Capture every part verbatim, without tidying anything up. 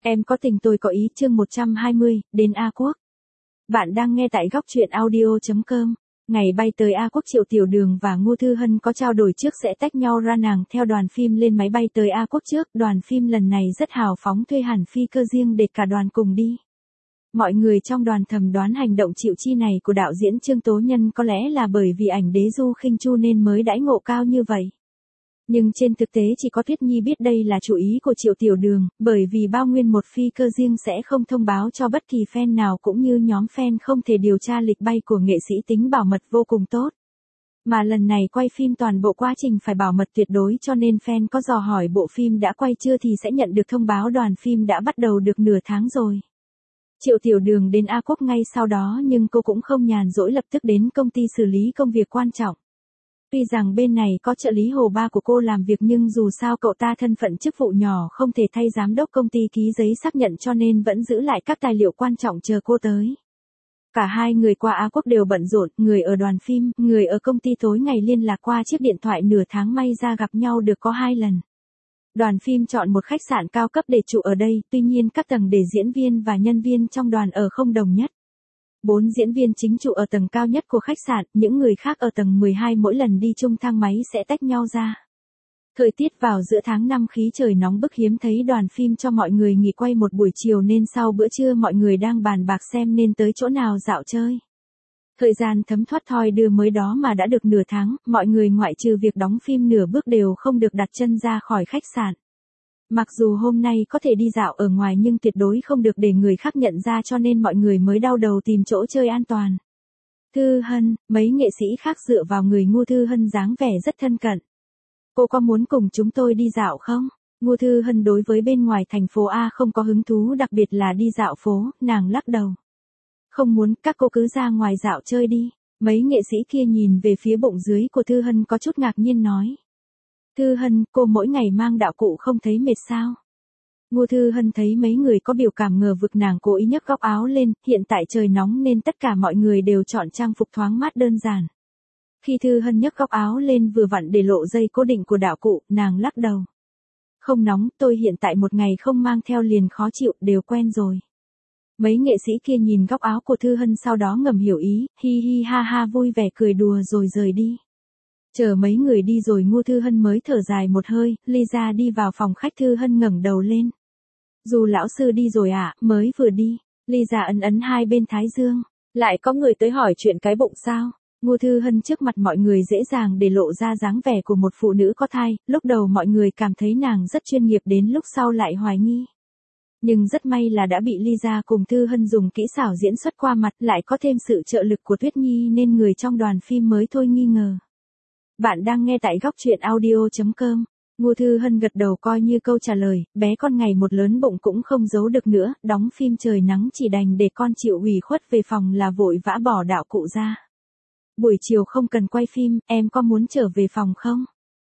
Em có tình tôi có ý chương một trăm hai mươi, đến A Quốc. Bạn đang nghe tại góc truyện audio chấm com. Ngày bay tới A Quốc, Triệu Tiểu Đường và Ngô Thư Hân có trao đổi trước sẽ tách nhau ra, nàng theo đoàn phim lên máy bay tới A Quốc trước. Đoàn phim lần này rất hào phóng, thuê hẳn phi cơ riêng để cả đoàn cùng đi. Mọi người trong đoàn thầm đoán hành động chịu chi này của đạo diễn Trương Tố Nhân có lẽ là bởi vì ảnh đế Du Khinh Chu nên mới đãi ngộ cao như vậy. Nhưng trên thực tế chỉ có Tuyết Nhi biết đây là chủ ý của Triệu Tiểu Đường, bởi vì bao nguyên một phi cơ riêng sẽ không thông báo cho bất kỳ fan nào, cũng như nhóm fan không thể điều tra lịch bay của nghệ sĩ, tính bảo mật vô cùng tốt. Mà lần này quay phim toàn bộ quá trình phải bảo mật tuyệt đối, cho nên fan có dò hỏi bộ phim đã quay chưa thì sẽ nhận được thông báo đoàn phim đã bắt đầu được nửa tháng rồi. Triệu Tiểu Đường đến A Quốc ngay sau đó, nhưng cô cũng không nhàn rỗi lập tức đến công ty xử lý công việc quan trọng. Tuy rằng bên này có trợ lý Hồ Ba của cô làm việc, nhưng dù sao cậu ta thân phận chức vụ nhỏ không thể thay giám đốc công ty ký giấy xác nhận, cho nên vẫn giữ lại các tài liệu quan trọng chờ cô tới. Cả hai người qua Á Quốc đều bận rộn, người ở đoàn phim, người ở công ty tối ngày liên lạc qua chiếc điện thoại, nửa tháng may ra gặp nhau được có hai lần. Đoàn phim chọn một khách sạn cao cấp để trụ ở đây, tuy nhiên các tầng để diễn viên và nhân viên trong đoàn ở không đồng nhất. Bốn diễn viên chính trụ ở tầng cao nhất của khách sạn, những người khác ở tầng mười hai, mỗi lần đi chung thang máy sẽ tách nhau ra. Thời tiết vào giữa tháng năm, khí trời nóng bức, hiếm thấy đoàn phim cho mọi người nghỉ quay một buổi chiều, nên sau bữa trưa mọi người đang bàn bạc xem nên tới chỗ nào dạo chơi. Thời gian thấm thoát thoi đưa mới đó mà đã được nửa tháng, mọi người ngoại trừ việc đóng phim nửa bước đều không được đặt chân ra khỏi khách sạn. Mặc dù hôm nay có thể đi dạo ở ngoài nhưng tuyệt đối không được để người khác nhận ra, cho nên mọi người mới đau đầu tìm chỗ chơi an toàn. Thư Hân, mấy nghệ sĩ khác dựa vào người Ngô Thư Hân dáng vẻ rất thân cận. Cô có muốn cùng chúng tôi đi dạo không? Ngô Thư Hân đối với bên ngoài thành phố A không có hứng thú, đặc biệt là đi dạo phố, nàng lắc đầu. Không muốn, các cô cứ ra ngoài dạo chơi đi. Mấy nghệ sĩ kia nhìn về phía bụng dưới của Thư Hân có chút ngạc nhiên nói. Thư Hân, cô mỗi ngày mang đạo cụ không thấy mệt sao? Ngô Thư Hân thấy mấy người có biểu cảm ngờ vực, nàng cố ý nhấc góc áo lên, hiện tại trời nóng nên tất cả mọi người đều chọn trang phục thoáng mát đơn giản. Khi Thư Hân nhấc góc áo lên vừa vặn để lộ dây cố định của đạo cụ, nàng lắc đầu. Không nóng, tôi hiện tại một ngày không mang theo liền khó chịu, đều quen rồi. Mấy nghệ sĩ kia nhìn góc áo của Thư Hân sau đó ngầm hiểu ý, hi hi ha ha vui vẻ cười đùa rồi rời đi. Chờ mấy người đi rồi Ngô Thư Hân mới thở dài một hơi, Lisa đi vào phòng khách. Thư Hân ngẩng đầu lên. Dù lão sư đi rồi ạ, à, mới vừa đi. Lisa ấn ấn hai bên thái dương. Lại có người tới hỏi chuyện cái bụng sao? Ngô Thư Hân trước mặt mọi người dễ dàng để lộ ra dáng vẻ của một phụ nữ có thai, lúc đầu mọi người cảm thấy nàng rất chuyên nghiệp, đến lúc sau lại hoài nghi. Nhưng rất may là đã bị Lisa cùng Thư Hân dùng kỹ xảo diễn xuất qua mặt, lại có thêm sự trợ lực của Tuyết Nhi nên người trong đoàn phim mới thôi nghi ngờ. Bạn đang nghe tại góc truyện audio chấm com. Ngô Thư Hân gật đầu coi như câu trả lời, bé con ngày một lớn bụng cũng không giấu được nữa, đóng phim trời nắng chỉ đành để con chịu ủy khuất về phòng là vội vã bỏ đạo cụ ra. Buổi chiều không cần quay phim, em có muốn trở về phòng không?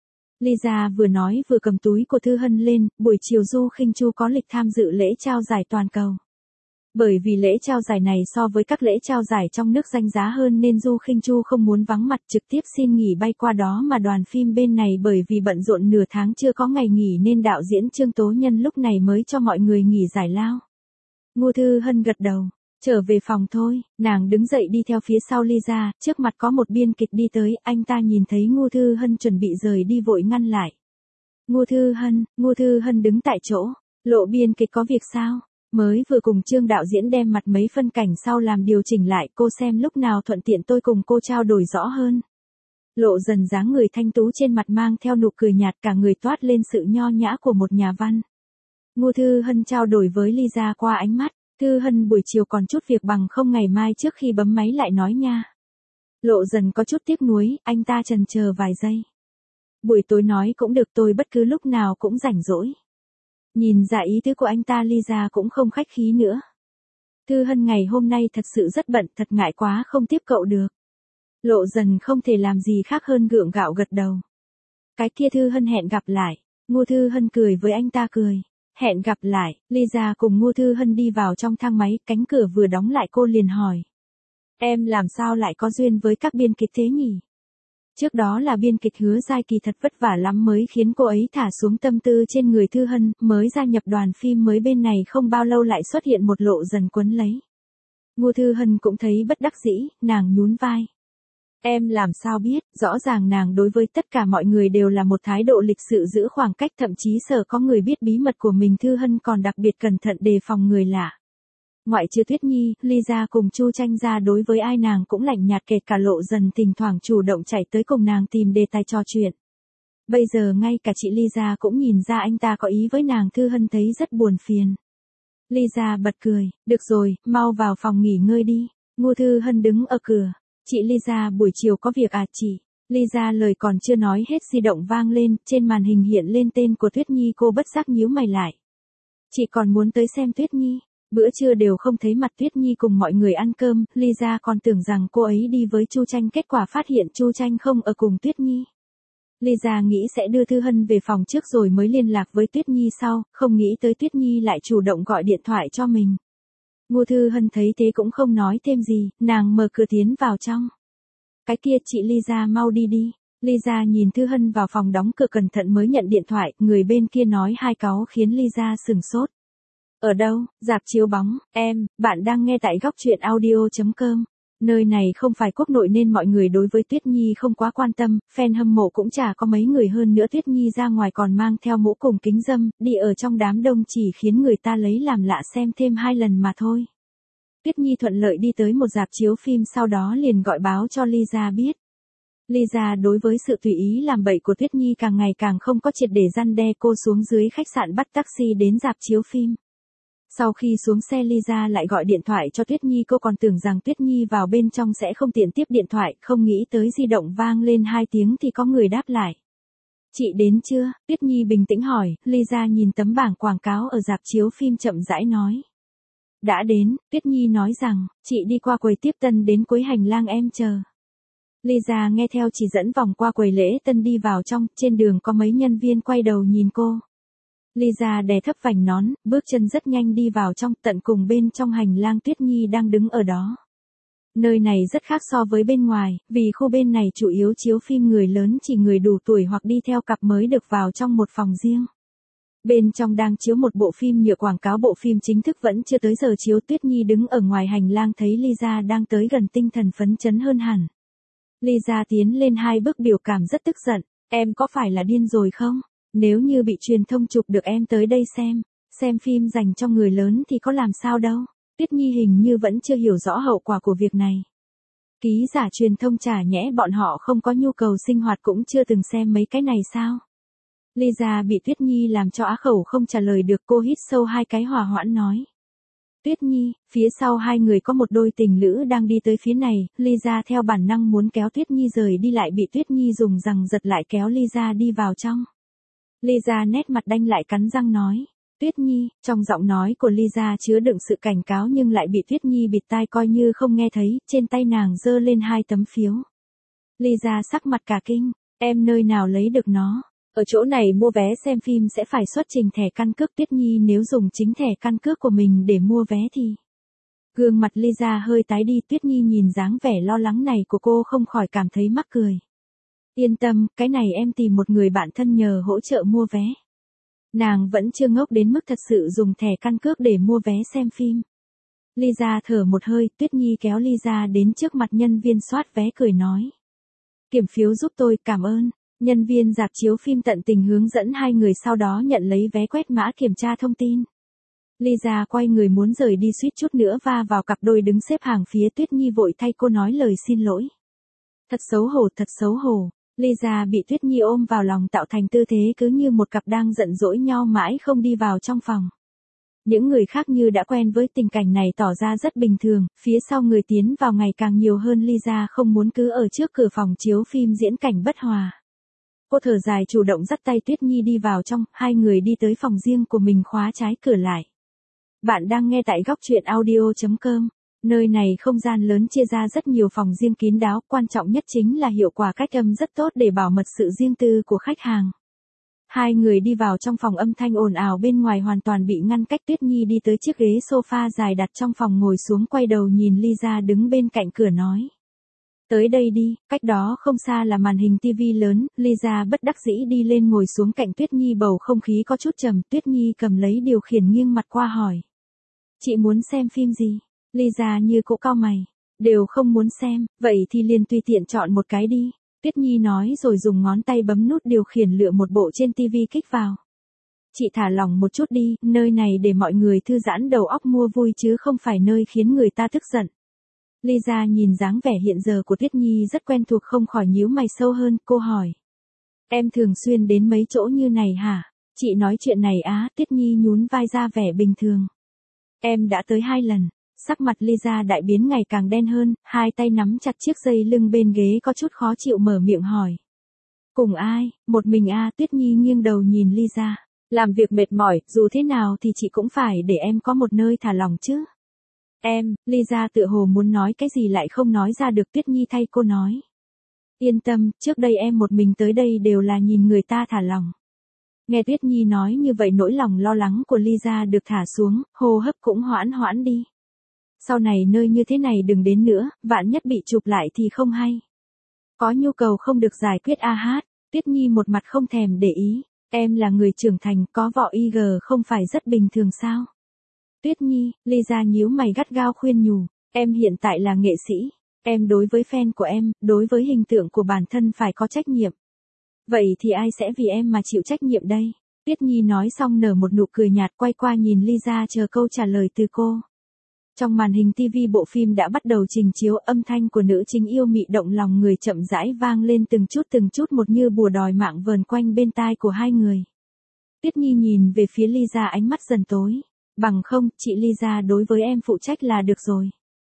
Lisa vừa nói vừa cầm túi của Thư Hân lên, buổi chiều Du Khinh Chu có lịch tham dự lễ trao giải toàn cầu. Bởi vì lễ trao giải này so với các lễ trao giải trong nước danh giá hơn nên Du Khinh Chu không muốn vắng mặt, trực tiếp xin nghỉ bay qua đó, mà đoàn phim bên này bởi vì bận rộn nửa tháng chưa có ngày nghỉ nên đạo diễn Trương Tố Nhân lúc này mới cho mọi người nghỉ giải lao. Ngô Thư Hân gật đầu, trở về phòng thôi, nàng đứng dậy đi theo phía sau Lisa, trước mặt có một biên kịch đi tới, anh ta nhìn thấy Ngô Thư Hân chuẩn bị rời đi vội ngăn lại. Ngô Thư Hân, Ngô Thư Hân đứng tại chỗ, Lộ biên kịch có việc sao? Mới vừa cùng Trương đạo diễn đem mặt mấy phân cảnh sau làm điều chỉnh lại, cô xem lúc nào thuận tiện tôi cùng cô trao đổi rõ hơn. Lộ Dần dáng người thanh tú trên mặt mang theo nụ cười nhạt, cả người toát lên sự nho nhã của một nhà văn. Ngô Thư Hân trao đổi với Lisa qua ánh mắt. Thư Hân buổi chiều còn chút việc, bằng không ngày mai trước khi bấm máy lại nói nha. Lộ Dần có chút tiếc nuối, anh ta chần chờ vài giây. Buổi tối nói cũng được, tôi bất cứ lúc nào cũng rảnh rỗi. Nhìn ra ý tứ của anh ta, Lisa cũng không khách khí nữa. Thư Hân ngày hôm nay thật sự rất bận, thật ngại quá không tiếp cậu được. Lộ Dần không thể làm gì khác hơn gượng gạo gật đầu. Cái kia Thư Hân hẹn gặp lại. Ngô Thư Hân cười với anh ta cười. Hẹn gặp lại. Lisa cùng Ngô Thư Hân đi vào trong thang máy, cánh cửa vừa đóng lại cô liền hỏi. Em làm sao lại có duyên với các biên kịch thế nhỉ? Trước đó là biên kịch Hứa Giai Kỳ thật vất vả lắm mới khiến cô ấy thả xuống tâm tư trên người Thư Hân, mới gia nhập đoàn phim mới bên này không bao lâu lại xuất hiện một lộ dần quấn lấy. Ngô Thư Hân cũng thấy bất đắc dĩ, nàng nhún vai. Em làm sao biết, rõ ràng nàng đối với tất cả mọi người đều là một thái độ lịch sự giữ khoảng cách, thậm chí sợ có người biết bí mật của mình. Thư Hân còn đặc biệt cẩn thận đề phòng người lạ. Ngoại trừ Tuyết Nhi, Lisa cùng Chu Tranh ra đối với ai nàng cũng lạnh nhạt, kể cả Lộ Dần thỉnh thoảng chủ động chạy tới cùng nàng tìm đề tài trò chuyện. Bây giờ ngay cả chị Lisa cũng nhìn ra anh ta có ý với nàng. Thư Hân thấy rất buồn phiền. Lisa bật cười, được rồi, mau vào phòng nghỉ ngơi đi. Ngô Thư Hân đứng ở cửa. Chị Lisa buổi chiều có việc à chị? Lisa lời còn chưa nói hết di động vang lên, trên màn hình hiện lên tên của Tuyết Nhi, cô bất giác nhíu mày lại. Chị còn muốn tới xem Tuyết Nhi? Bữa trưa đều không thấy mặt Tuyết Nhi cùng mọi người ăn cơm, Lisa còn tưởng rằng cô ấy đi với Chu Tranh, kết quả phát hiện Chu Tranh không ở cùng Tuyết Nhi. Lisa nghĩ sẽ đưa Thư Hân về phòng trước rồi mới liên lạc với Tuyết Nhi sau, không nghĩ tới Tuyết Nhi lại chủ động gọi điện thoại cho mình. Ngô Thư Hân thấy thế cũng không nói thêm gì, nàng mở cửa tiến vào trong. Cái kia chị Lisa mau đi đi. Lisa nhìn Thư Hân vào phòng đóng cửa cẩn thận mới nhận điện thoại, người bên kia nói hai cáu khiến Lisa sửng sốt. Ở đâu? Rạp chiếu bóng, em, bạn đang nghe tại góc truyện audio chấm com. Nơi này không phải quốc nội nên mọi người đối với Tuyết Nhi không quá quan tâm, fan hâm mộ cũng chả có mấy người, hơn nữa Tuyết Nhi ra ngoài còn mang theo mũ cùng kính râm, đi ở trong đám đông chỉ khiến người ta lấy làm lạ xem thêm hai lần mà thôi. Tuyết Nhi thuận lợi đi tới một rạp chiếu phim, sau đó liền gọi báo cho Lisa biết. Lisa đối với sự tùy ý làm bậy của Tuyết Nhi càng ngày càng không có triệt để răn đe, cô xuống dưới khách sạn bắt taxi đến rạp chiếu phim. Sau khi xuống xe Lisa lại gọi điện thoại cho Tuyết Nhi, cô còn tưởng rằng Tuyết Nhi vào bên trong sẽ không tiện tiếp điện thoại, không nghĩ tới di động vang lên hai tiếng thì có người đáp lại. Chị đến chưa? Tuyết Nhi bình tĩnh hỏi. Lisa nhìn tấm bảng quảng cáo ở rạp chiếu phim chậm rãi nói. Đã đến, Tuyết Nhi nói rằng, chị đi qua quầy tiếp tân đến cuối hành lang em chờ. Lisa nghe theo chỉ dẫn vòng qua quầy lễ tân đi vào trong, trên đường có mấy nhân viên quay đầu nhìn cô. Lisa đè thấp vành nón, bước chân rất nhanh đi vào trong, tận cùng bên trong hành lang Tuyết Nhi đang đứng ở đó. Nơi này rất khác so với bên ngoài, vì khu bên này chủ yếu chiếu phim người lớn, chỉ người đủ tuổi hoặc đi theo cặp mới được vào trong một phòng riêng. Bên trong đang chiếu một bộ phim nhựa quảng cáo, bộ phim chính thức vẫn chưa tới giờ chiếu. Tuyết Nhi đứng ở ngoài hành lang thấy Lisa đang tới gần, tinh thần phấn chấn hơn hẳn. Lisa tiến lên hai bước, biểu cảm rất tức giận. Em có phải là điên rồi không? Nếu như bị truyền thông chụp được em tới đây xem, xem phim dành cho người lớn thì có làm sao đâu. Tuyết Nhi hình như vẫn chưa hiểu rõ hậu quả của việc này. Ký giả truyền thông chả nhẽ bọn họ không có nhu cầu sinh hoạt cũng chưa từng xem mấy cái này sao? Lisa bị Tuyết Nhi làm cho á khẩu không trả lời được, cô hít sâu hai cái hòa hoãn nói. Tuyết Nhi, phía sau hai người có một đôi tình lữ đang đi tới phía này, Lisa theo bản năng muốn kéo Tuyết Nhi rời đi, lại bị Tuyết Nhi dùng rằng giật lại kéo Lisa đi vào trong. Lisa nét mặt đanh lại cắn răng nói. Tuyết Nhi, trong giọng nói của Lisa chứa đựng sự cảnh cáo nhưng lại bị Tuyết Nhi bịt tai coi như không nghe thấy, trên tay nàng giơ lên hai tấm phiếu. Lisa sắc mặt cả kinh, em nơi nào lấy được nó? Ở chỗ này mua vé xem phim sẽ phải xuất trình thẻ căn cước. Tuyết Nhi nếu dùng chính thẻ căn cước của mình để mua vé thì... Gương mặt Lisa hơi tái đi, Tuyết Nhi nhìn dáng vẻ lo lắng này của cô không khỏi cảm thấy mắc cười. Yên tâm, cái này em tìm một người bạn thân nhờ hỗ trợ mua vé. Nàng vẫn chưa ngốc đến mức thật sự dùng thẻ căn cước để mua vé xem phim. Lisa thở một hơi, Tuyết Nhi kéo Lisa đến trước mặt nhân viên soát vé cười nói. Kiểm phiếu giúp tôi, cảm ơn. Nhân viên rạp chiếu phim tận tình hướng dẫn hai người, sau đó nhận lấy vé, quét mã kiểm tra thông tin. Lisa quay người muốn rời đi, suýt chút nữa va vào cặp đôi đứng xếp hàng phía Tuyết Nhi, vội thay cô nói lời xin lỗi. Thật xấu hổ, thật xấu hổ. Lisa bị Tuyết Nhi ôm vào lòng tạo thành tư thế cứ như một cặp đang giận dỗi nhau mãi không đi vào trong phòng. Những người khác như đã quen với tình cảnh này tỏ ra rất bình thường, phía sau người tiến vào ngày càng nhiều hơn. Lisa không muốn cứ ở trước cửa phòng chiếu phim diễn cảnh bất hòa. Cô thở dài chủ động dắt tay Tuyết Nhi đi vào trong, hai người đi tới phòng riêng của mình khóa trái cửa lại. Bạn đang nghe tại góc truyện audio chấm com. Nơi này không gian lớn, chia ra rất nhiều phòng riêng kín đáo, quan trọng nhất chính là hiệu quả cách âm rất tốt để bảo mật sự riêng tư của khách hàng. Hai người đi vào trong phòng, âm thanh ồn ào bên ngoài hoàn toàn bị ngăn cách. Tuyết Nhi đi tới chiếc ghế sofa dài đặt trong phòng ngồi xuống, quay đầu nhìn Lisa đứng bên cạnh cửa nói. Tới đây đi, cách đó không xa là màn hình tivi lớn, Lisa bất đắc dĩ đi lên ngồi xuống cạnh Tuyết Nhi, bầu không khí có chút trầm. Tuyết Nhi cầm lấy điều khiển nghiêng mặt qua hỏi. Chị muốn xem phim gì? Lisa như cỗ cau mày. Đều không muốn xem, vậy thì liền tùy tiện chọn một cái đi. Tuyết Nhi nói rồi dùng ngón tay bấm nút điều khiển lựa một bộ trên tivi kích vào. Chị thả lỏng một chút đi, nơi này để mọi người thư giãn đầu óc mua vui chứ không phải nơi khiến người ta tức giận. Lisa nhìn dáng vẻ hiện giờ của Tuyết Nhi rất quen thuộc, không khỏi nhíu mày sâu hơn. Cô hỏi. Em thường xuyên đến mấy chỗ như này hả? Chị nói chuyện này á? Tuyết Nhi nhún vai ra vẻ bình thường. Em đã tới hai lần. Sắc mặt Lisa đại biến ngày càng đen hơn, hai tay nắm chặt chiếc dây lưng bên ghế có chút khó chịu mở miệng hỏi. Cùng ai? Một mình à? Tuyết Nhi nghiêng đầu nhìn Lisa. Làm việc mệt mỏi, dù thế nào thì chị cũng phải để em có một nơi thả lòng chứ. Em, Lisa tựa hồ muốn nói cái gì lại không nói ra được. Tuyết Nhi thay cô nói. Yên tâm, trước đây em một mình tới đây đều là nhìn người ta thả lòng. Nghe Tuyết Nhi nói như vậy, nỗi lòng lo lắng của Lisa được thả xuống, hô hấp cũng hoãn hoãn đi. Sau này nơi như thế này đừng đến nữa, vạn nhất bị chụp lại thì không hay. Có nhu cầu không được giải quyết a hát. Tuyết Nhi một mặt không thèm để ý. Em là người trưởng thành, có vỏ i giê không phải rất bình thường sao? Tuyết Nhi, Lisa nhíu mày gắt gao khuyên nhủ. Em hiện tại là nghệ sĩ. Em đối với fan của em, đối với hình tượng của bản thân phải có trách nhiệm. Vậy thì ai sẽ vì em mà chịu trách nhiệm đây? Tuyết Nhi nói xong nở một nụ cười nhạt, quay qua nhìn Lisa chờ câu trả lời từ cô. Trong màn hình tivi bộ phim đã bắt đầu trình chiếu, âm thanh của nữ chính yêu mị động lòng người chậm rãi vang lên từng chút từng chút một như bùa đòi mạng vờn quanh bên tai của hai người. Tuyết Nhi nhìn về phía Lisa, ánh mắt dần tối. Bằng không, chị Lisa đối với em phụ trách là được rồi.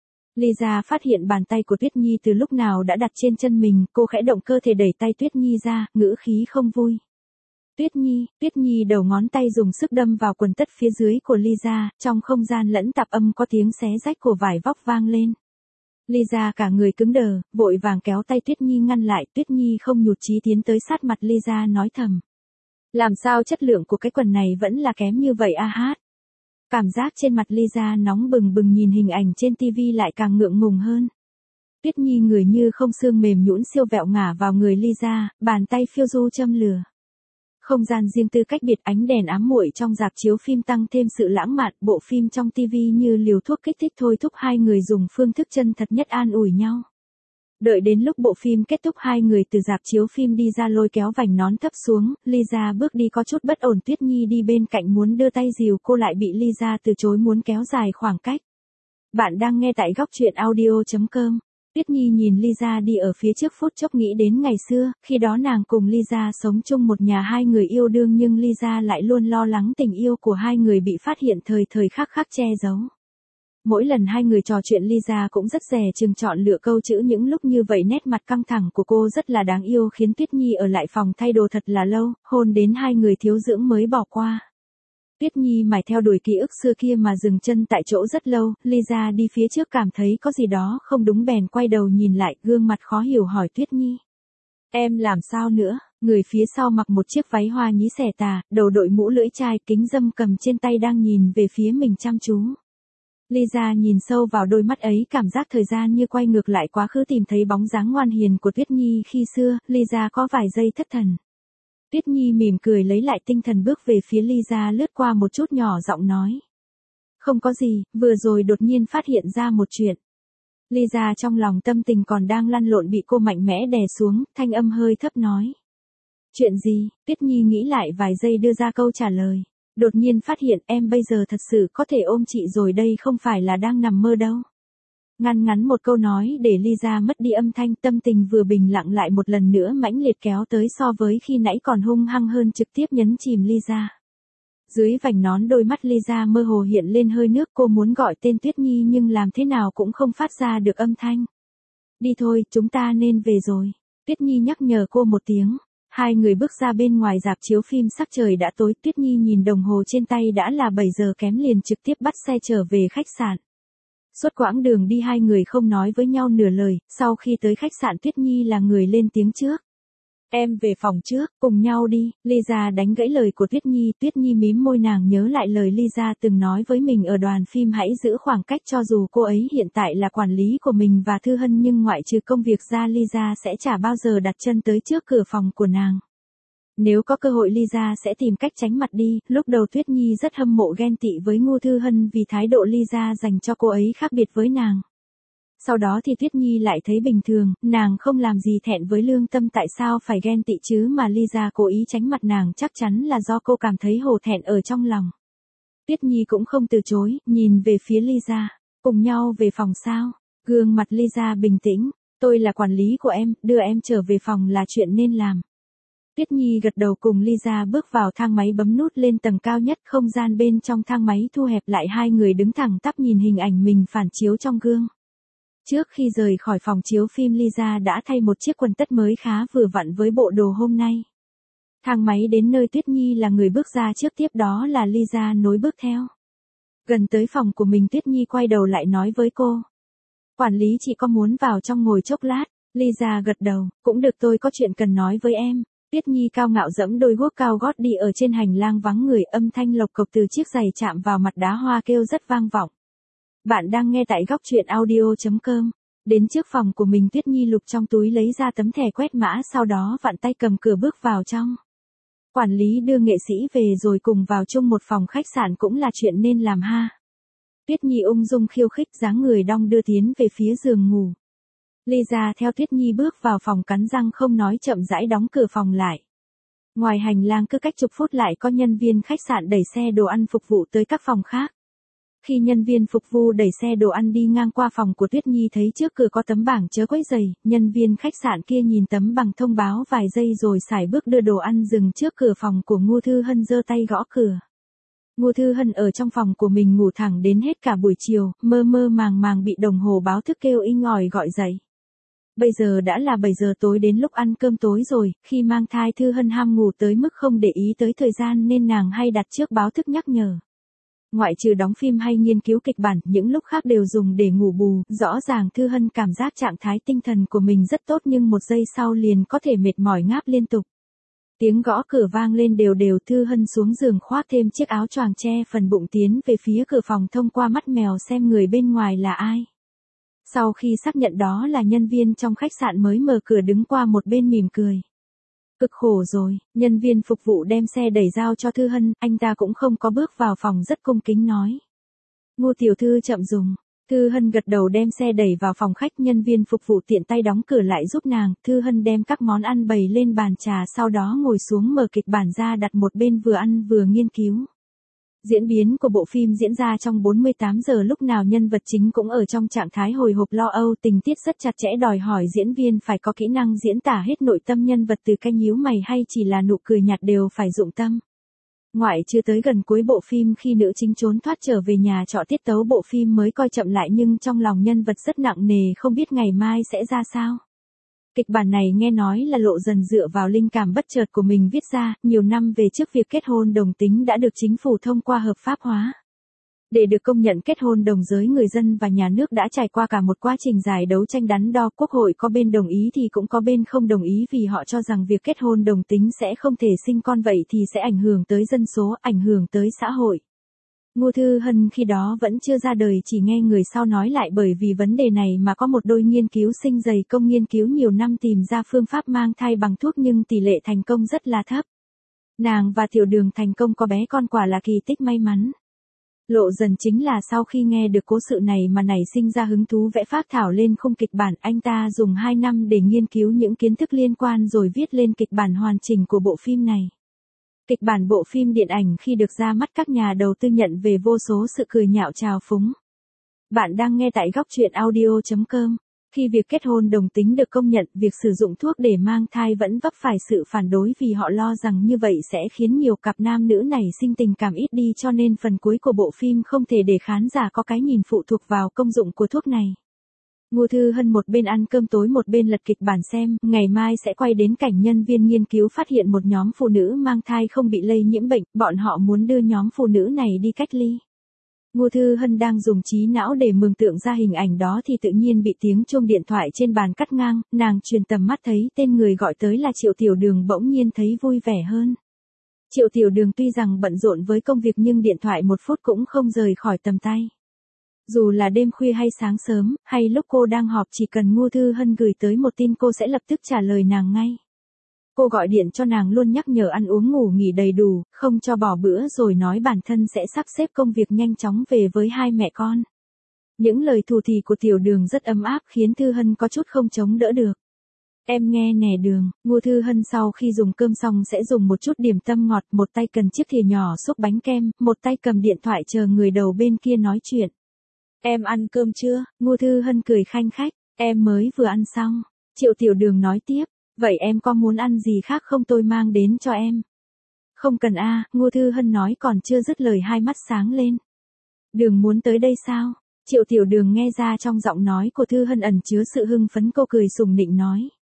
Lisa phát hiện bàn tay của Tuyết Nhi từ lúc nào đã đặt trên chân mình, cô khẽ động cơ thể đẩy tay Tuyết Nhi ra, ngữ khí không vui. Tuyết Nhi, Tuyết Nhi đầu ngón tay dùng sức đâm vào quần tất phía dưới của Lisa, trong không gian lẫn tạp âm có tiếng xé rách của vải vóc vang lên. Lisa cả người cứng đờ, vội vàng kéo tay Tuyết Nhi ngăn lại. Tuyết Nhi không nhụt chí tiến tới sát mặt Lisa nói thầm. Làm sao chất lượng của cái quần này vẫn là kém như vậy a hát? Cảm giác trên mặt Lisa nóng bừng bừng, nhìn hình ảnh trên tivi lại càng ngượng ngùng hơn. Tuyết Nhi người như không xương mềm nhũn siêu vẹo ngả vào người Lisa, bàn tay phiêu du châm lửa. Không gian riêng tư cách biệt, ánh đèn ám muội trong rạp chiếu phim tăng thêm sự lãng mạn, bộ phim trong tivi như liều thuốc kích thích thôi thúc hai người dùng phương thức chân thật nhất an ủi nhau. Đợi đến lúc bộ phim kết thúc, hai người từ rạp chiếu phim đi ra lôi kéo vành nón thấp xuống, Lisa bước đi có chút bất ổn. Tuyết Nhi đi bên cạnh muốn đưa tay dìu cô lại bị Lisa từ chối, muốn kéo dài khoảng cách. Bạn đang nghe tại góc truyện audio chấm com. Tuyết Nhi nhìn Lisa đi ở phía trước, phút chốc nghĩ đến ngày xưa, khi đó nàng cùng Lisa sống chung một nhà, hai người yêu đương nhưng Lisa lại luôn lo lắng tình yêu của hai người bị phát hiện, thời thời khắc khắc che giấu. Mỗi lần hai người trò chuyện Lisa cũng rất dè chừng chọn lựa câu chữ, những lúc như vậy nét mặt căng thẳng của cô rất là đáng yêu, khiến Tuyết Nhi ở lại phòng thay đồ thật là lâu, hôn đến hai người thiếu dưỡng mới bỏ qua. Tuyết Nhi mải theo đuổi ký ức xưa kia mà dừng chân tại chỗ rất lâu. Lisa đi phía trước cảm thấy có gì đó không đúng bèn quay đầu nhìn lại, gương mặt khó hiểu hỏi Tuyết Nhi. Em làm sao nữa? Người phía sau mặc một chiếc váy hoa nhí xẻ tà, đầu đội mũ lưỡi chai, kính râm cầm trên tay đang nhìn về phía mình chăm chú. Lisa nhìn sâu vào đôi mắt ấy, cảm giác thời gian như quay ngược lại quá khứ, tìm thấy bóng dáng ngoan hiền của Tuyết Nhi khi xưa. Lisa có vài giây thất thần. Tuyết Nhi mỉm cười lấy lại tinh thần, bước về phía Lisa, lướt qua một chút nhỏ giọng nói. Không có gì, vừa rồi đột nhiên phát hiện ra một chuyện. Lisa trong lòng tâm tình còn đang lăn lộn bị cô mạnh mẽ đè xuống, thanh âm hơi thấp nói. Chuyện gì? Tuyết Nhi nghĩ lại vài giây đưa ra câu trả lời. Đột nhiên phát hiện em bây giờ thật sự có thể ôm chị rồi đây, không phải là đang nằm mơ đâu. Ngăn ngắn một câu nói để Lisa mất đi âm thanh, tâm tình vừa bình lặng lại một lần nữa mãnh liệt kéo tới, so với khi nãy còn hung hăng hơn, trực tiếp nhấn chìm Lisa. Dưới vành nón đôi mắt Lisa mơ hồ hiện lên hơi nước, cô muốn gọi tên Tuyết Nhi nhưng làm thế nào cũng không phát ra được âm thanh. Đi thôi, chúng ta nên về rồi. Tuyết Nhi nhắc nhở cô một tiếng. Hai người bước ra bên ngoài rạp chiếu phim, sắc trời đã tối. Tuyết Nhi nhìn đồng hồ trên tay đã là bảy giờ kém, liền trực tiếp bắt xe trở về khách sạn. Suốt quãng đường đi hai người không nói với nhau nửa lời, sau khi tới khách sạn Tuyết Nhi là người lên tiếng trước. Em về phòng trước, cùng nhau đi. Lisa đánh gãy lời của Tuyết Nhi. Tuyết Nhi mím môi, nàng nhớ lại lời Lisa từng nói với mình ở đoàn phim, hãy giữ khoảng cách. Cho dù cô ấy hiện tại là quản lý của mình và Thư Hân, nhưng ngoại trừ công việc ra, Lisa sẽ chả bao giờ đặt chân tới trước cửa phòng của nàng. Nếu có cơ hội Lisa sẽ tìm cách tránh mặt đi. Lúc đầu Tuyết Nhi rất hâm mộ ghen tị với Ngô Thư Hân vì thái độ Lisa dành cho cô ấy khác biệt với nàng. Sau đó thì Tuyết Nhi lại thấy bình thường, nàng không làm gì thẹn với lương tâm, tại sao phải ghen tị chứ, mà Lisa cố ý tránh mặt nàng chắc chắn là do cô cảm thấy hổ thẹn ở trong lòng. Tuyết Nhi cũng không từ chối, nhìn về phía Lisa, cùng nhau về phòng sao? Gương mặt Lisa bình tĩnh, tôi là quản lý của em, đưa em trở về phòng là chuyện nên làm. Tuyết Nhi gật đầu, cùng Lisa bước vào thang máy, bấm nút lên tầng cao nhất. Không gian bên trong thang máy thu hẹp lại, hai người đứng thẳng tắp nhìn hình ảnh mình phản chiếu trong gương. Trước khi rời khỏi phòng chiếu phim, Lisa đã thay một chiếc quần tất mới khá vừa vặn với bộ đồ hôm nay. Thang máy đến nơi, Tuyết Nhi là người bước ra trước, tiếp đó là Lisa nối bước theo. Gần tới phòng của mình, Tuyết Nhi quay đầu lại nói với cô. Quản lý, chị có muốn vào trong ngồi chốc lát? Lisa gật đầu, cũng được, tôi có chuyện cần nói với em. Tuyết Nhi cao ngạo giẫm đôi guốc cao gót đi ở trên hành lang vắng người, âm thanh lộc cộc từ chiếc giày chạm vào mặt đá hoa kêu rất vang vọng. Bạn đang nghe tại góc truyện audio chấm com. Đến trước phòng của mình, Tuyết Nhi lục trong túi lấy ra tấm thẻ quét mã, sau đó vặn tay cầm cửa bước vào trong. Quản lý đưa nghệ sĩ về rồi cùng vào chung một phòng khách sạn cũng là chuyện nên làm ha. Tuyết Nhi ung dung khiêu khích, dáng người đong đưa tiến về phía giường ngủ. Lisa theo Tuyết Nhi bước vào phòng, cắn răng không nói, chậm rãi đóng cửa phòng lại. Ngoài hành lang cứ cách chục phút lại có nhân viên khách sạn đẩy xe đồ ăn phục vụ tới các phòng khác. Khi nhân viên phục vụ đẩy xe đồ ăn đi ngang qua phòng của Tuyết Nhi, thấy trước cửa có tấm bảng chớ quấy rầy, nhân viên khách sạn kia nhìn tấm bảng thông báo vài giây rồi sải bước đưa đồ ăn dừng trước cửa phòng của Ngô Thư Hân, giơ tay gõ cửa. Ngô Thư Hân ở trong phòng của mình ngủ thẳng đến hết cả buổi chiều, mơ mơ màng màng bị đồng hồ báo thức kêu inh ỏi gọi dậy. Bây giờ đã là bảy giờ tối, đến lúc ăn cơm tối rồi. Khi mang thai, Thư Hân ham ngủ tới mức không để ý tới thời gian nên nàng hay đặt trước báo thức nhắc nhở. Ngoại trừ đóng phim hay nghiên cứu kịch bản, những lúc khác đều dùng để ngủ bù. Rõ ràng Thư Hân cảm giác trạng thái tinh thần của mình rất tốt, nhưng một giây sau liền có thể mệt mỏi ngáp liên tục. Tiếng gõ cửa vang lên đều đều, Thư Hân xuống giường khoác thêm chiếc áo choàng che phần bụng, tiến về phía cửa phòng, thông qua mắt mèo xem người bên ngoài là ai. Sau khi xác nhận đó là nhân viên trong khách sạn mới mở cửa đứng qua một bên mỉm cười. Cực khổ rồi, nhân viên phục vụ đem xe đẩy giao cho Thư Hân, anh ta cũng không có bước vào phòng, rất cung kính nói. Ngô tiểu thư chậm dùng. Thư Hân gật đầu đem xe đẩy vào phòng khách, nhân viên phục vụ tiện tay đóng cửa lại giúp nàng. Thư Hân đem các món ăn bày lên bàn trà, sau đó ngồi xuống mở kịch bản ra đặt một bên, vừa ăn vừa nghiên cứu. Diễn biến của bộ phim diễn ra trong bốn mươi tám giờ, lúc nào nhân vật chính cũng ở trong trạng thái hồi hộp lo âu, tình tiết rất chặt chẽ, đòi hỏi diễn viên phải có kỹ năng diễn tả hết nội tâm nhân vật, từ cái nhíu mày hay chỉ là nụ cười nhạt đều phải dụng tâm. Ngoại trừ tới gần cuối bộ phim, khi nữ chính trốn thoát trở về nhà trọ, tiết tấu bộ phim mới coi chậm lại, nhưng trong lòng nhân vật rất nặng nề, không biết ngày mai sẽ ra sao. Kịch bản này nghe nói là Lộ Dần dựa vào linh cảm bất chợt của mình viết ra, nhiều năm về trước việc kết hôn đồng tính đã được chính phủ thông qua hợp pháp hóa. Để được công nhận kết hôn đồng giới, người dân và nhà nước đã trải qua cả một quá trình dài đấu tranh đắn đo, quốc hội có bên đồng ý thì cũng có bên không đồng ý, vì họ cho rằng việc kết hôn đồng tính sẽ không thể sinh con, vậy thì sẽ ảnh hưởng tới dân số, ảnh hưởng tới xã hội. Ngô Thư Hân khi đó vẫn chưa ra đời, chỉ nghe người sau nói lại, bởi vì vấn đề này mà có một đôi nghiên cứu sinh dày công nghiên cứu nhiều năm tìm ra phương pháp mang thai bằng thuốc, nhưng tỷ lệ thành công rất là thấp. Nàng và Tiểu Đường thành công có bé con, quả là kỳ tích may mắn. Lộ Dần chính là sau khi nghe được cố sự này mà nảy sinh ra hứng thú vẽ phác thảo lên khung kịch bản, anh ta dùng hai năm để nghiên cứu những kiến thức liên quan rồi viết lên kịch bản hoàn chỉnh của bộ phim này. Kịch bản bộ phim điện ảnh khi được ra mắt, các nhà đầu tư nhận về vô số sự cười nhạo trào phúng. Bạn đang nghe tại góc truyện audio chấm com. Khi việc kết hôn đồng tính được công nhận, việc sử dụng thuốc để mang thai vẫn vấp phải sự phản đối, vì họ lo rằng như vậy sẽ khiến nhiều cặp nam nữ nảy sinh tình cảm ít đi, cho nên phần cuối của bộ phim không thể để khán giả có cái nhìn phụ thuộc vào công dụng của thuốc này. Ngô Thư Hân một bên ăn cơm tối một bên lật kịch bản xem, ngày mai sẽ quay đến cảnh nhân viên nghiên cứu phát hiện một nhóm phụ nữ mang thai không bị lây nhiễm bệnh, bọn họ muốn đưa nhóm phụ nữ này đi cách ly. Ngô Thư Hân đang dùng trí não để mường tượng ra hình ảnh đó thì tự nhiên bị tiếng chuông điện thoại trên bàn cắt ngang, nàng truyền tầm mắt thấy tên người gọi tới là Triệu Tiểu Đường bỗng nhiên thấy vui vẻ hơn. Triệu Tiểu Đường tuy rằng bận rộn với công việc nhưng điện thoại một phút cũng không rời khỏi tầm tay. Dù là đêm khuya hay sáng sớm, hay lúc cô đang họp chỉ cần Ngô Thư Hân gửi tới một tin cô sẽ lập tức trả lời nàng ngay. Cô gọi điện cho nàng luôn nhắc nhở ăn uống ngủ nghỉ đầy đủ, không cho bỏ bữa rồi nói bản thân sẽ sắp xếp công việc nhanh chóng về với hai mẹ con. Những lời thù thì của Tiểu Đường rất ấm áp khiến Thư Hân có chút không chống đỡ được. Em nghe nè Đường, Ngô Thư Hân sau khi dùng cơm xong sẽ dùng một chút điểm tâm ngọt, một tay cần chiếc thìa nhỏ xúc bánh kem, một tay cầm điện thoại chờ người đầu bên kia nói chuyện. Em ăn cơm chưa? Ngô Thư Hân cười khanh khách, em mới vừa ăn xong. Triệu Tiểu Đường nói tiếp, vậy em có muốn ăn gì khác không tôi mang đến cho em? Không cần a, à, Ngô Thư Hân nói còn chưa dứt lời hai mắt sáng lên. Đường muốn tới đây sao? Triệu Tiểu Đường nghe ra trong giọng nói của Thư Hân ẩn chứa sự hưng phấn, cô cười sùng nịnh nói.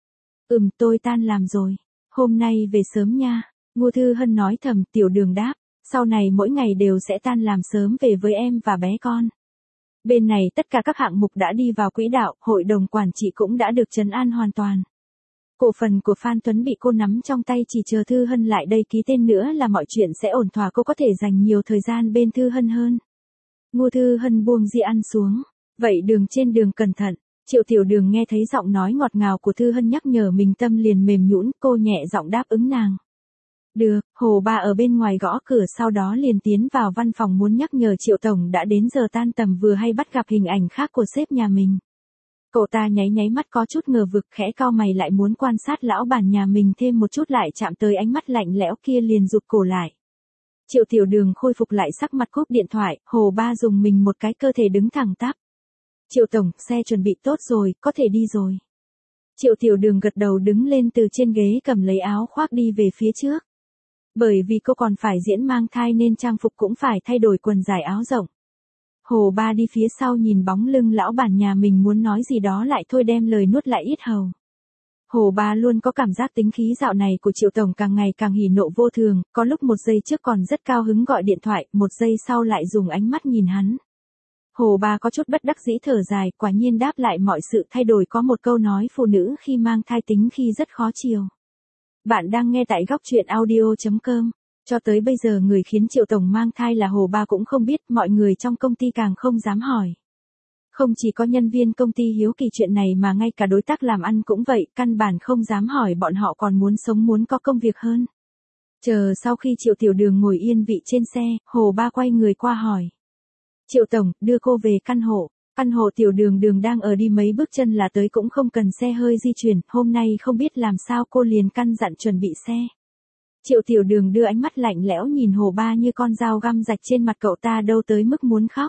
Ừm, tôi tan làm rồi. Hôm nay về sớm nha. Ngô Thư Hân nói thầm. Tiểu Đường đáp, sau này mỗi ngày đều sẽ tan làm sớm về với em và bé con. Bên này tất cả các hạng mục đã đi vào quỹ đạo, hội đồng quản trị cũng đã được trấn an hoàn toàn. Cổ phần của Phan Tuấn bị cô nắm trong tay, chỉ chờ Thư Hân lại đây ký tên nữa là mọi chuyện sẽ ổn thỏa, cô có thể dành nhiều thời gian bên Thư Hân hơn. Ngô Thư Hân buông dĩa ăn xuống. Vậy Đường trên đường cẩn thận. Triệu Tiểu Đường nghe thấy giọng nói ngọt ngào của Thư Hân nhắc nhở mình tâm liền mềm nhũn, cô nhẹ giọng đáp ứng nàng. Được, Hồ Ba ở bên ngoài gõ cửa sau đó liền tiến vào văn phòng muốn nhắc nhở Triệu Tổng đã đến giờ tan tầm, vừa hay bắt gặp hình ảnh khác của sếp nhà mình. Cậu ta nháy nháy mắt có chút ngờ vực, khẽ cau mày lại muốn quan sát lão bản nhà mình thêm một chút, lại chạm tới ánh mắt lạnh lẽo kia liền rụt cổ lại. Triệu Tiểu Đường khôi phục lại sắc mặt, cúp điện thoại, Hồ Ba dùng mình một cái, cơ thể đứng thẳng tắp. Triệu Tổng, xe chuẩn bị tốt rồi, có thể đi rồi. Triệu Tiểu Đường gật đầu đứng lên từ trên ghế, cầm lấy áo khoác đi về phía trước. Bởi vì cô còn phải diễn mang thai nên trang phục cũng phải thay đổi, quần dài áo rộng. Hồ Ba đi phía sau nhìn bóng lưng lão bản nhà mình muốn nói gì đó lại thôi đem lời nuốt lại ít hầu. Hồ Ba luôn có cảm giác tính khí dạo này của Triệu Tổng càng ngày càng hỉ nộ vô thường, có lúc một giây trước còn rất cao hứng gọi điện thoại, một giây sau lại dùng ánh mắt nhìn hắn. Hồ Ba có chút bất đắc dĩ thở dài, quả nhiên đáp lại mọi sự thay đổi, có một câu nói phụ nữ khi mang thai tính khi rất khó chiều. Bạn đang nghe tại góc truyện audio chấm com. Cho tới bây giờ người khiến Triệu Tổng mang thai là Hồ Ba cũng không biết, mọi người trong công ty càng không dám hỏi. Không chỉ có nhân viên công ty hiếu kỳ chuyện này mà ngay cả đối tác làm ăn cũng vậy, căn bản không dám hỏi, bọn họ còn muốn sống muốn có công việc hơn. Chờ sau khi Triệu Tiểu Đường ngồi yên vị trên xe, Hồ Ba quay người qua hỏi. Triệu Tổng, đưa cô về căn hộ. Căn hộ Tiểu Đường Đường đang ở đi mấy bước chân là tới, cũng không cần xe hơi di chuyển, hôm nay không biết làm sao cô liền căn dặn chuẩn bị xe. Triệu Tiểu Đường đưa ánh mắt lạnh lẽo nhìn Hồ Ba như con dao găm rạch trên mặt cậu ta đâu tới mức muốn khóc.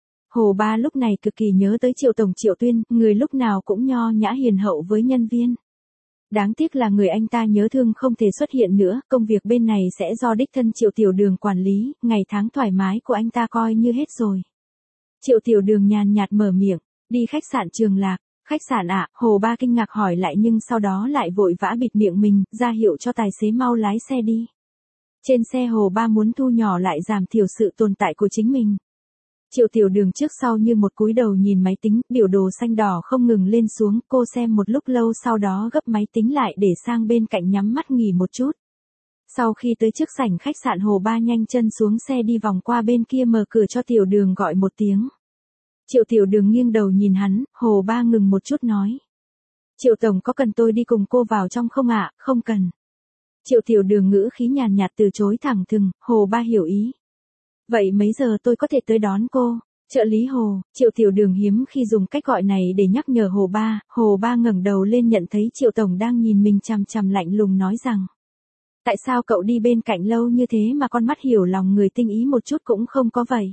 Hồ Ba lúc này cực kỳ nhớ tới Triệu Tổng Triệu Tuyên, người lúc nào cũng nho nhã hiền hậu với nhân viên. Đáng tiếc là người anh ta nhớ thương không thể xuất hiện nữa, công việc bên này sẽ do đích thân Triệu Tiểu Đường quản lý, ngày tháng thoải mái của anh ta coi như hết rồi. Triệu Tiểu Đường nhàn nhạt mở miệng, đi khách sạn Trường Lạc. Khách sạn ạ, à? Hồ Ba kinh ngạc hỏi lại nhưng sau đó lại vội vã bịt miệng mình, ra hiệu cho tài xế mau lái xe đi. Trên xe Hồ Ba muốn thu nhỏ lại giảm thiểu sự tồn tại của chính mình. Triệu Tiểu Đường trước sau như một cúi đầu nhìn máy tính, biểu đồ xanh đỏ không ngừng lên xuống, cô xem một lúc lâu sau đó gấp máy tính lại để sang bên cạnh nhắm mắt nghỉ một chút. Sau khi tới trước sảnh khách sạn, Hồ Ba nhanh chân xuống xe đi vòng qua bên kia, mở cửa cho Tiểu Đường gọi một tiếng. Triệu Tiểu Đường nghiêng đầu nhìn hắn, Hồ Ba ngừng một chút nói. Triệu Tổng có cần tôi đi cùng cô vào trong không ạ? Không cần. Triệu Tiểu Đường ngữ khí nhàn nhạt từ chối thẳng thừng, Hồ Ba hiểu ý. Vậy mấy giờ tôi có thể tới đón cô? Trợ lý Hồ. Triệu Tiểu Đường hiếm khi dùng cách gọi này để nhắc nhở Hồ Ba. Hồ Ba ngẩng đầu lên nhận thấy Triệu Tổng đang nhìn mình chằm chằm, lạnh lùng nói rằng. Tại sao cậu đi bên cạnh lâu như thế mà con mắt hiểu lòng người tinh ý một chút cũng không có vậy?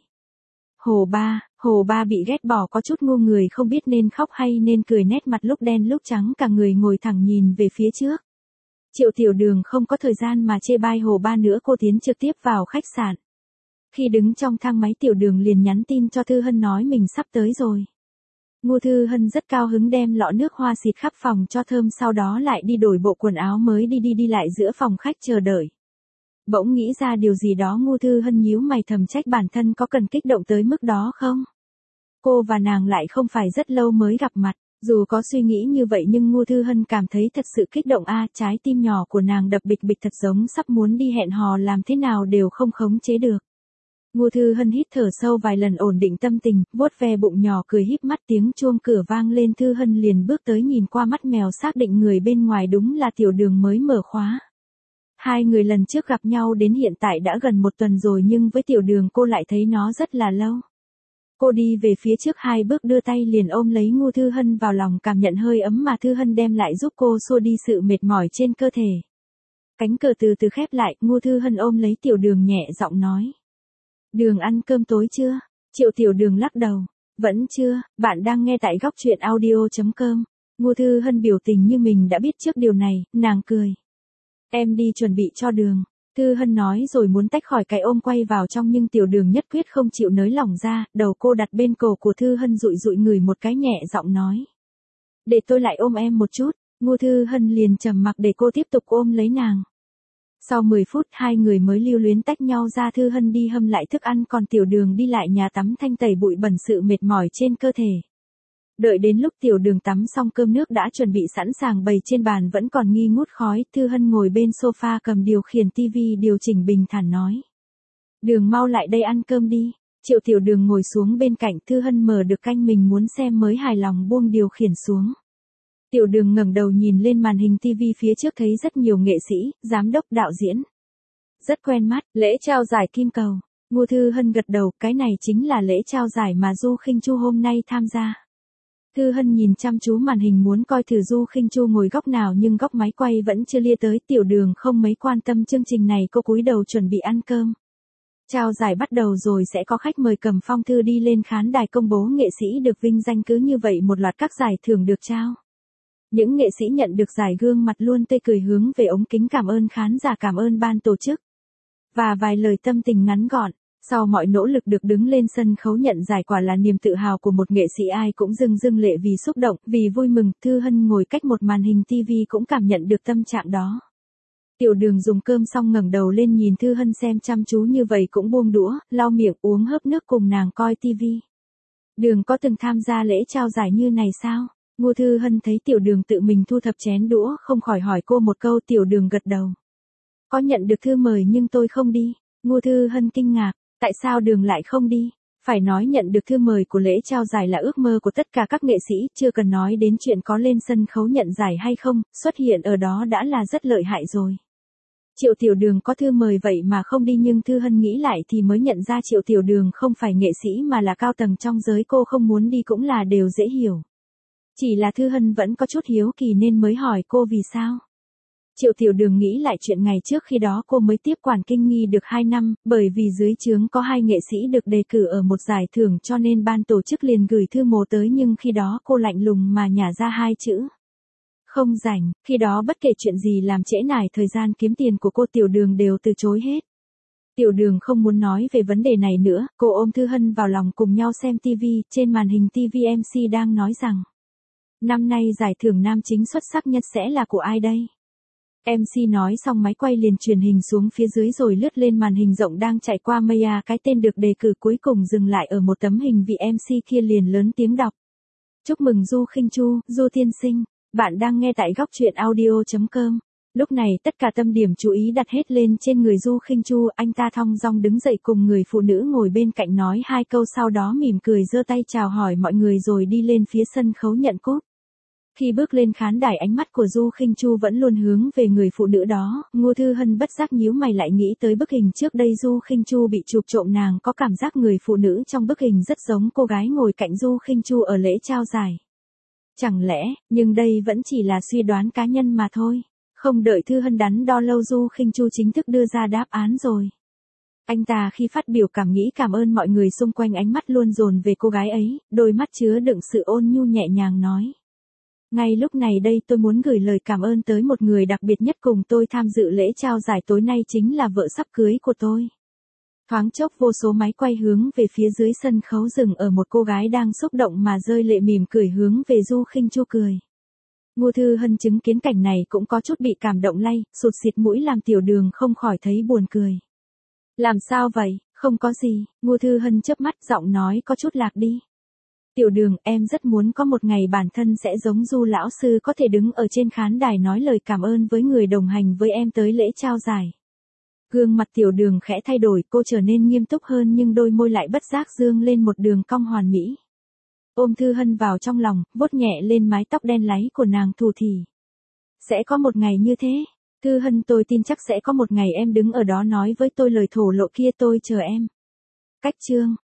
Hồ Ba, Hồ Ba bị ghét bỏ có chút ngu người, không biết nên khóc hay nên cười, nét mặt lúc đen lúc trắng, cả người ngồi thẳng nhìn về phía trước. Triệu Tiểu Đường không có thời gian mà chê bai Hồ Ba nữa, cô tiến trực tiếp vào khách sạn. Khi đứng trong thang máy, Tiểu Đường liền nhắn tin cho Thư Hân nói mình sắp tới rồi. Ngô Thư Hân rất cao hứng đem lọ nước hoa xịt khắp phòng cho thơm, sau đó lại đi đổi bộ quần áo mới đi đi đi lại giữa phòng khách chờ đợi. Bỗng nghĩ ra điều gì đó Ngô Thư Hân nhíu mày thầm trách bản thân có cần kích động tới mức đó không? Cô và nàng lại không phải rất lâu mới gặp mặt. Dù có suy nghĩ như vậy nhưng Ngô Thư Hân cảm thấy thật sự kích động a, trái tim nhỏ của nàng đập bịch bịch thật giống sắp muốn đi hẹn hò làm thế nào đều không khống chế được. Ngô Thư Hân hít thở sâu vài lần ổn định tâm tình, vuốt ve bụng nhỏ cười híp mắt tiếng chuông cửa vang lên Thư Hân liền bước tới nhìn qua mắt mèo xác định người bên ngoài đúng là Tiểu Đường mới mở khóa. Hai người lần trước gặp nhau đến hiện tại đã gần một tuần rồi nhưng với Tiểu Đường cô lại thấy nó rất là lâu. Cô đi về phía trước hai bước đưa tay liền ôm lấy Ngô Thư Hân vào lòng cảm nhận hơi ấm mà Thư Hân đem lại giúp cô xua đi sự mệt mỏi trên cơ thể. Cánh cửa từ từ khép lại, Ngô Thư Hân ôm lấy Tiểu Đường nhẹ giọng nói. Đường ăn cơm tối chưa? Triệu Tiểu Đường lắc đầu. Vẫn chưa, bạn đang nghe tại góc truyện audio.com. Ngô Thư Hân biểu tình như mình đã biết trước điều này, nàng cười. Em đi chuẩn bị cho Đường. Thư Hân nói rồi muốn tách khỏi cái ôm quay vào trong nhưng Tiểu Đường nhất quyết không chịu nới lỏng ra, đầu cô đặt bên cổ của Thư Hân dụi dụi người một cái nhẹ giọng nói. Để tôi lại ôm em một chút, Ngô Thư Hân liền trầm mặc để cô tiếp tục ôm lấy nàng. Sau mười phút hai người mới lưu luyến tách nhau ra, Thư Hân đi hâm lại thức ăn còn Tiểu Đường đi lại nhà tắm thanh tẩy bụi bẩn sự mệt mỏi trên cơ thể. Đợi đến lúc Tiểu Đường tắm xong cơm nước đã chuẩn bị sẵn sàng bày trên bàn vẫn còn nghi ngút khói, Thư Hân ngồi bên sofa cầm điều khiển tivi điều chỉnh bình thản nói. Đường mau lại đây ăn cơm đi. Triệu Tiểu Đường ngồi xuống bên cạnh, Thư Hân mở được kênh mình muốn xem mới hài lòng buông điều khiển xuống. Tiểu Đường ngẩng đầu nhìn lên màn hình tivi phía trước thấy rất nhiều nghệ sĩ, giám đốc, đạo diễn. Rất quen mắt, lễ trao giải kim cầu. Ngô Thư Hân gật đầu, cái này chính là lễ trao giải mà Du Khinh Chu hôm nay tham gia. Thư Hân nhìn chăm chú màn hình muốn coi thử Du Khinh Chu ngồi góc nào nhưng góc máy quay vẫn chưa lia tới. Tiểu Đường không mấy quan tâm chương trình này, cô cúi đầu chuẩn bị ăn cơm. Trao giải bắt đầu rồi sẽ có khách mời cầm phong thư đi lên khán đài công bố nghệ sĩ được vinh danh, cứ như vậy một loạt các giải thưởng được trao. Những nghệ sĩ nhận được giải gương mặt luôn tươi cười hướng về ống kính cảm ơn khán giả, cảm ơn ban tổ chức. Và vài lời tâm tình ngắn gọn. Sau mọi nỗ lực được đứng lên sân khấu nhận giải quả là niềm tự hào của một nghệ sĩ, ai cũng rưng rưng lệ vì xúc động, vì vui mừng. Thư Hân ngồi cách một màn hình tivi cũng cảm nhận được tâm trạng đó. Tiểu Đường dùng cơm xong ngẩng đầu lên nhìn Thư Hân xem chăm chú như vậy cũng buông đũa, lau miệng uống hớp nước cùng nàng coi tivi. Đường có từng tham gia lễ trao giải như này sao? Ngô Thư Hân thấy Tiểu Đường tự mình thu thập chén đũa không khỏi hỏi cô một câu. Tiểu Đường gật đầu. Có nhận được thư mời nhưng tôi không đi. Ngô Thư Hân kinh ngạc. Tại sao Đường lại không đi? Phải nói nhận được thư mời của lễ trao giải là ước mơ của tất cả các nghệ sĩ, chưa cần nói đến chuyện có lên sân khấu nhận giải hay không, xuất hiện ở đó đã là rất lợi hại rồi. Triệu Tiểu Đường có thư mời vậy mà không đi, nhưng Thư Hân nghĩ lại thì mới nhận ra Triệu Tiểu Đường không phải nghệ sĩ mà là cao tầng trong giới, cô không muốn đi cũng là đều dễ hiểu. Chỉ là Thư Hân vẫn có chút hiếu kỳ nên mới hỏi cô vì sao. Triệu Tiểu Đường nghĩ lại chuyện ngày trước, khi đó cô mới tiếp quản Kinh Nghi được hai năm, bởi vì dưới trướng có hai nghệ sĩ được đề cử ở một giải thưởng cho nên ban tổ chức liền gửi thư mời tới, nhưng khi đó cô lạnh lùng mà nhả ra hai chữ. Không rảnh, khi đó bất kể chuyện gì làm trễ nải thời gian kiếm tiền của cô, Tiểu Đường đều từ chối hết. Tiểu Đường không muốn nói về vấn đề này nữa, cô ôm Thư Hân vào lòng cùng nhau xem tivi, trên màn hình tivi em xê đang nói rằng. Năm nay giải thưởng nam chính xuất sắc nhất sẽ là của ai đây? em xê nói xong máy quay liền truyền hình xuống phía dưới rồi lướt lên màn hình rộng đang chạy qua Maya, cái tên được đề cử cuối cùng dừng lại ở một tấm hình vị em xê kia liền lớn tiếng đọc. Chúc mừng Du Khinh Chu, Du tiên sinh, bạn đang nghe tại góc truyện audio.com. Lúc này tất cả tâm điểm chú ý đặt hết lên trên người Du Khinh Chu, anh ta thong dong đứng dậy cùng người phụ nữ ngồi bên cạnh nói hai câu, sau đó mỉm cười giơ tay chào hỏi mọi người rồi đi lên phía sân khấu nhận cúp. Khi bước lên khán đài ánh mắt của Du Khinh Chu vẫn luôn hướng về người phụ nữ đó, Ngô Thư Hân bất giác nhíu mày lại nghĩ tới bức hình trước đây Du Khinh Chu bị chụp trộm, nàng có cảm giác người phụ nữ trong bức hình rất giống cô gái ngồi cạnh Du Khinh Chu ở lễ trao giải. Chẳng lẽ, nhưng đây vẫn chỉ là suy đoán cá nhân mà thôi. Không đợi Thư Hân đắn đo lâu, Du Khinh Chu chính thức đưa ra đáp án rồi. Anh ta khi phát biểu cảm nghĩ cảm ơn mọi người xung quanh, ánh mắt luôn dồn về cô gái ấy, đôi mắt chứa đựng sự ôn nhu nhẹ nhàng nói. Ngay lúc này đây tôi muốn gửi lời cảm ơn tới một người đặc biệt nhất cùng tôi tham dự lễ trao giải tối nay, chính là vợ sắp cưới của tôi. Thoáng chốc vô số máy quay hướng về phía dưới sân khấu dừng ở một cô gái đang xúc động mà rơi lệ, mỉm cười hướng về Du Khinh Chu cười. Ngô Thư Hân chứng kiến cảnh này cũng có chút bị cảm động lay, sụt xịt mũi làm Tiểu Đường không khỏi thấy buồn cười. Làm sao vậy, không có gì, Ngô Thư Hân chớp mắt giọng nói có chút lạc đi. Tiểu Đường, em rất muốn có một ngày bản thân sẽ giống Du lão sư có thể đứng ở trên khán đài nói lời cảm ơn với người đồng hành với em tới lễ trao giải. Gương mặt Tiểu Đường khẽ thay đổi, cô trở nên nghiêm túc hơn nhưng đôi môi lại bất giác dương lên một đường cong hoàn mỹ. Ôm Thư Hân vào trong lòng, vuốt nhẹ lên mái tóc đen láy của nàng thủ thỉ. Sẽ có một ngày như thế. Thư Hân, tôi tin chắc sẽ có một ngày em đứng ở đó nói với tôi lời thổ lộ kia, tôi chờ em. Cách chương